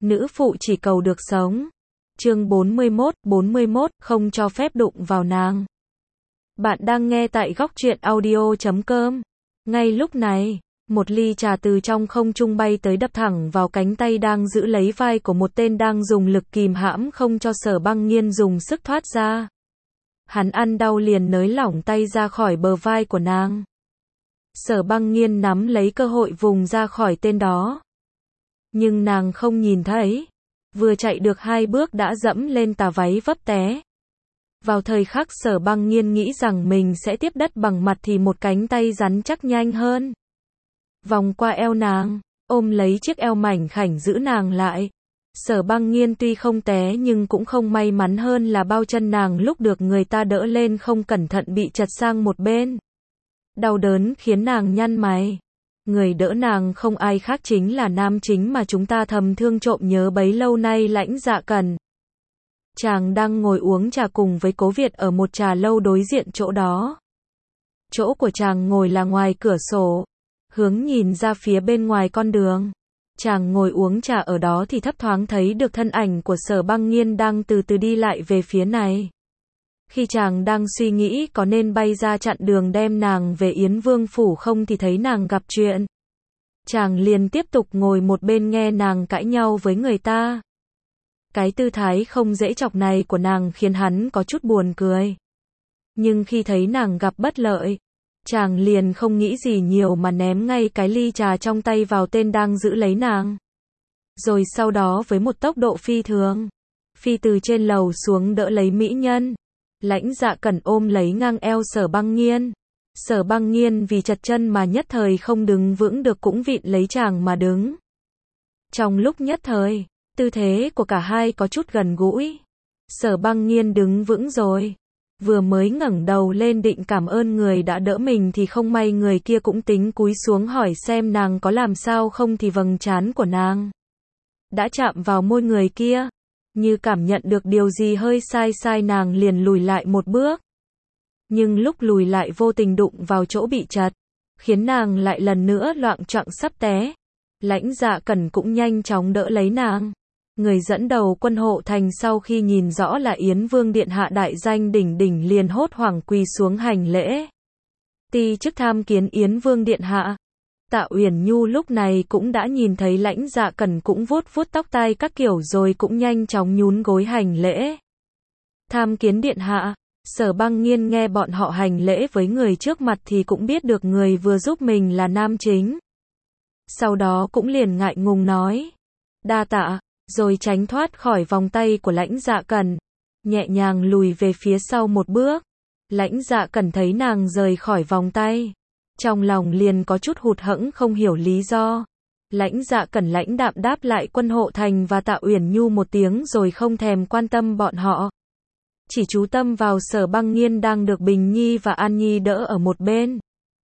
Nữ phụ chỉ cầu được sống. Chương 41, không cho phép đụng vào nàng. Bạn đang nghe tại góc truyện audio.com. Ngay lúc này, một ly trà từ trong không trung bay tới đập thẳng vào cánh tay đang giữ lấy vai của một tên đang dùng lực kìm hãm không cho Sở Băng Nghiên dùng sức thoát ra. Hắn ăn đau liền nới lỏng tay ra khỏi bờ vai của nàng. Sở Băng Nghiên nắm lấy cơ hội vùng ra khỏi tên đó. Nhưng nàng không nhìn thấy. Vừa chạy được 2 bước đã dẫm lên tà váy vấp té. Vào thời khắc Sở Băng Nghiên nghĩ rằng mình sẽ tiếp đất bằng mặt thì một cánh tay rắn chắc nhanh hơn. Vòng qua eo nàng, ôm lấy chiếc eo mảnh khảnh giữ nàng lại. Sở Băng Nghiên tuy không té nhưng cũng không may mắn hơn là bao chân nàng lúc được người ta đỡ lên không cẩn thận bị trật sang một bên. Đau đớn khiến nàng nhăn mày. Người đỡ nàng không ai khác chính là nam chính mà chúng ta thầm thương trộm nhớ bấy lâu nay, Lãnh Dạ Cẩn. Chàng đang ngồi uống trà cùng với Cố Việt ở một trà lâu đối diện chỗ đó. Chỗ của chàng ngồi là ngoài cửa sổ, hướng nhìn ra phía bên ngoài con đường. Chàng ngồi uống trà ở đó thì thấp thoáng thấy được thân ảnh của Sở Băng Nghiên đang từ từ đi lại về phía này. Khi chàng đang suy nghĩ có nên bay ra chặn đường đem nàng về Yến Vương phủ không thì thấy nàng gặp chuyện. Chàng liền tiếp tục ngồi một bên nghe nàng cãi nhau với người ta. Cái tư thái không dễ chọc này của nàng khiến hắn có chút buồn cười. Nhưng khi thấy nàng gặp bất lợi, chàng liền không nghĩ gì nhiều mà ném ngay cái ly trà trong tay vào tên đang giữ lấy nàng. Rồi sau đó với một tốc độ phi thường, phi từ trên lầu xuống đỡ lấy mỹ nhân. Lãnh Dạ Cẩn ôm lấy ngang eo Sở Băng Nghiên. Sở Băng Nghiên vì chật chân mà nhất thời không đứng vững được cũng vịn lấy chàng mà đứng. Trong lúc nhất thời, tư thế của cả hai có chút gần gũi. Sở Băng Nghiên đứng vững rồi. Vừa mới ngẩng đầu lên định cảm ơn người đã đỡ mình thì không may người kia cũng tính cúi xuống hỏi xem nàng có làm sao không thì vầng trán của nàng đã chạm vào môi người kia. Như cảm nhận được điều gì hơi sai nàng liền lùi lại một bước. Nhưng lúc lùi lại vô tình đụng vào chỗ bị chật, khiến nàng lại lần nữa loạng choạng sắp té. Lãnh Dạ Cẩn cũng nhanh chóng đỡ lấy nàng. Người dẫn đầu quân hộ thành sau khi nhìn rõ là Yến Vương điện hạ đại danh đỉnh đỉnh liền hốt hoảng quỳ xuống hành lễ. Ti chức tham kiến Yến Vương điện hạ. Tạ Uyển Nhu lúc này cũng đã nhìn thấy Lãnh Dạ Cẩn cũng vuốt tóc tai các kiểu rồi cũng nhanh chóng nhún gối hành lễ. Tham kiến điện hạ. Sở Băng Nghiên nghe bọn họ hành lễ với người trước mặt thì cũng biết được người vừa giúp mình là nam chính. Sau đó cũng liền ngại ngùng nói. Đa tạ, rồi tránh thoát khỏi vòng tay của Lãnh Dạ Cẩn. Nhẹ nhàng lùi về phía sau một bước. Lãnh Dạ Cẩn thấy nàng rời khỏi vòng tay. Trong lòng liền có chút hụt hẫng không hiểu lý do. Lãnh Dạ Cẩn lãnh đạm đáp lại quân hộ thành và Tạ Uyển Nhu một tiếng rồi không thèm quan tâm bọn họ. Chỉ chú tâm vào Sở Băng Nghiên đang được Bình Nhi và An Nhi đỡ ở một bên.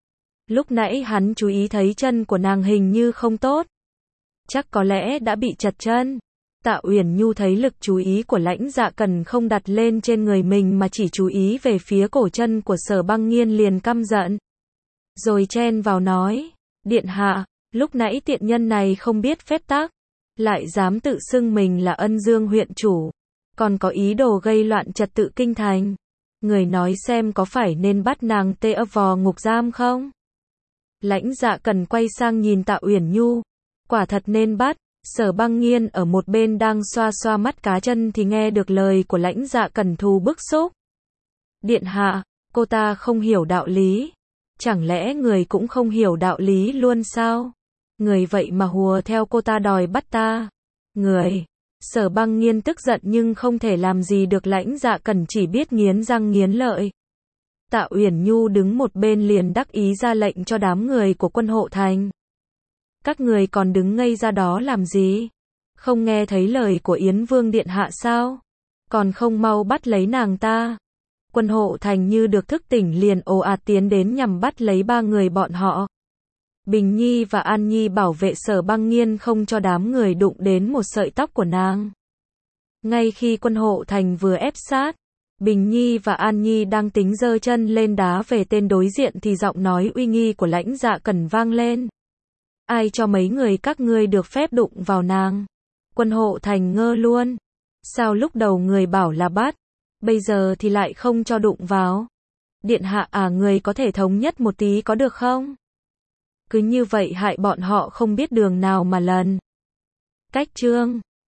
Lúc nãy hắn chú ý thấy chân của nàng hình như không tốt. Chắc có lẽ đã bị chật chân. Tạ Uyển Nhu thấy lực chú ý của Lãnh Dạ Cẩn không đặt lên trên người mình mà chỉ chú ý về phía cổ chân của Sở Băng Nghiên liền căm giận. Rồi chen vào nói, điện hạ, lúc nãy tiện nhân này không biết phép tắc, lại dám tự xưng mình là Ân Dương huyện chủ, còn có ý đồ gây loạn trật tự kinh thành. Người nói xem có phải nên bắt nàng tê vào ngục giam không? Lãnh Dạ Cẩn quay sang nhìn Tạ Uyển Nhu, quả thật nên bắt. Sở Băng Nghiên ở một bên đang xoa xoa mắt cá chân thì nghe được lời của Lãnh Dạ Cẩn thù bức xúc. Điện hạ, cô ta không hiểu đạo lý. Chẳng lẽ người cũng không hiểu đạo lý luôn sao? Người vậy mà hùa theo cô ta đòi bắt ta. Người. Sở Băng Nghiên tức giận nhưng không thể làm gì được, Lãnh Dạ Cẩn chỉ biết nghiến răng nghiến lợi. Tạ Uyển Nhu đứng một bên liền đắc ý ra lệnh cho đám người của quân hộ thành. Các người còn đứng ngây ra đó làm gì? Không nghe thấy lời của Yến Vương điện hạ sao? Còn không mau bắt lấy nàng ta. Quân hộ thành như được thức tỉnh liền ồ ạt tiến đến nhằm bắt lấy 3 người bọn họ. Bình Nhi và An Nhi bảo vệ Sở Băng Nghiên không cho đám người đụng đến một sợi tóc của nàng. Ngay khi quân hộ thành vừa ép sát, Bình Nhi và An Nhi đang tính giơ chân lên đá về tên đối diện thì giọng nói uy nghi của Lãnh Dạ Cẩn vang lên. Ai cho mấy người các ngươi được phép đụng vào nàng? Quân hộ thành ngơ luôn. Sao lúc đầu người bảo là bắt, bây giờ thì lại không cho đụng vào? Điện hạ à, người có thể thống nhất một tí có được không? Cứ như vậy hại bọn họ không biết đường nào mà lần. Cách chương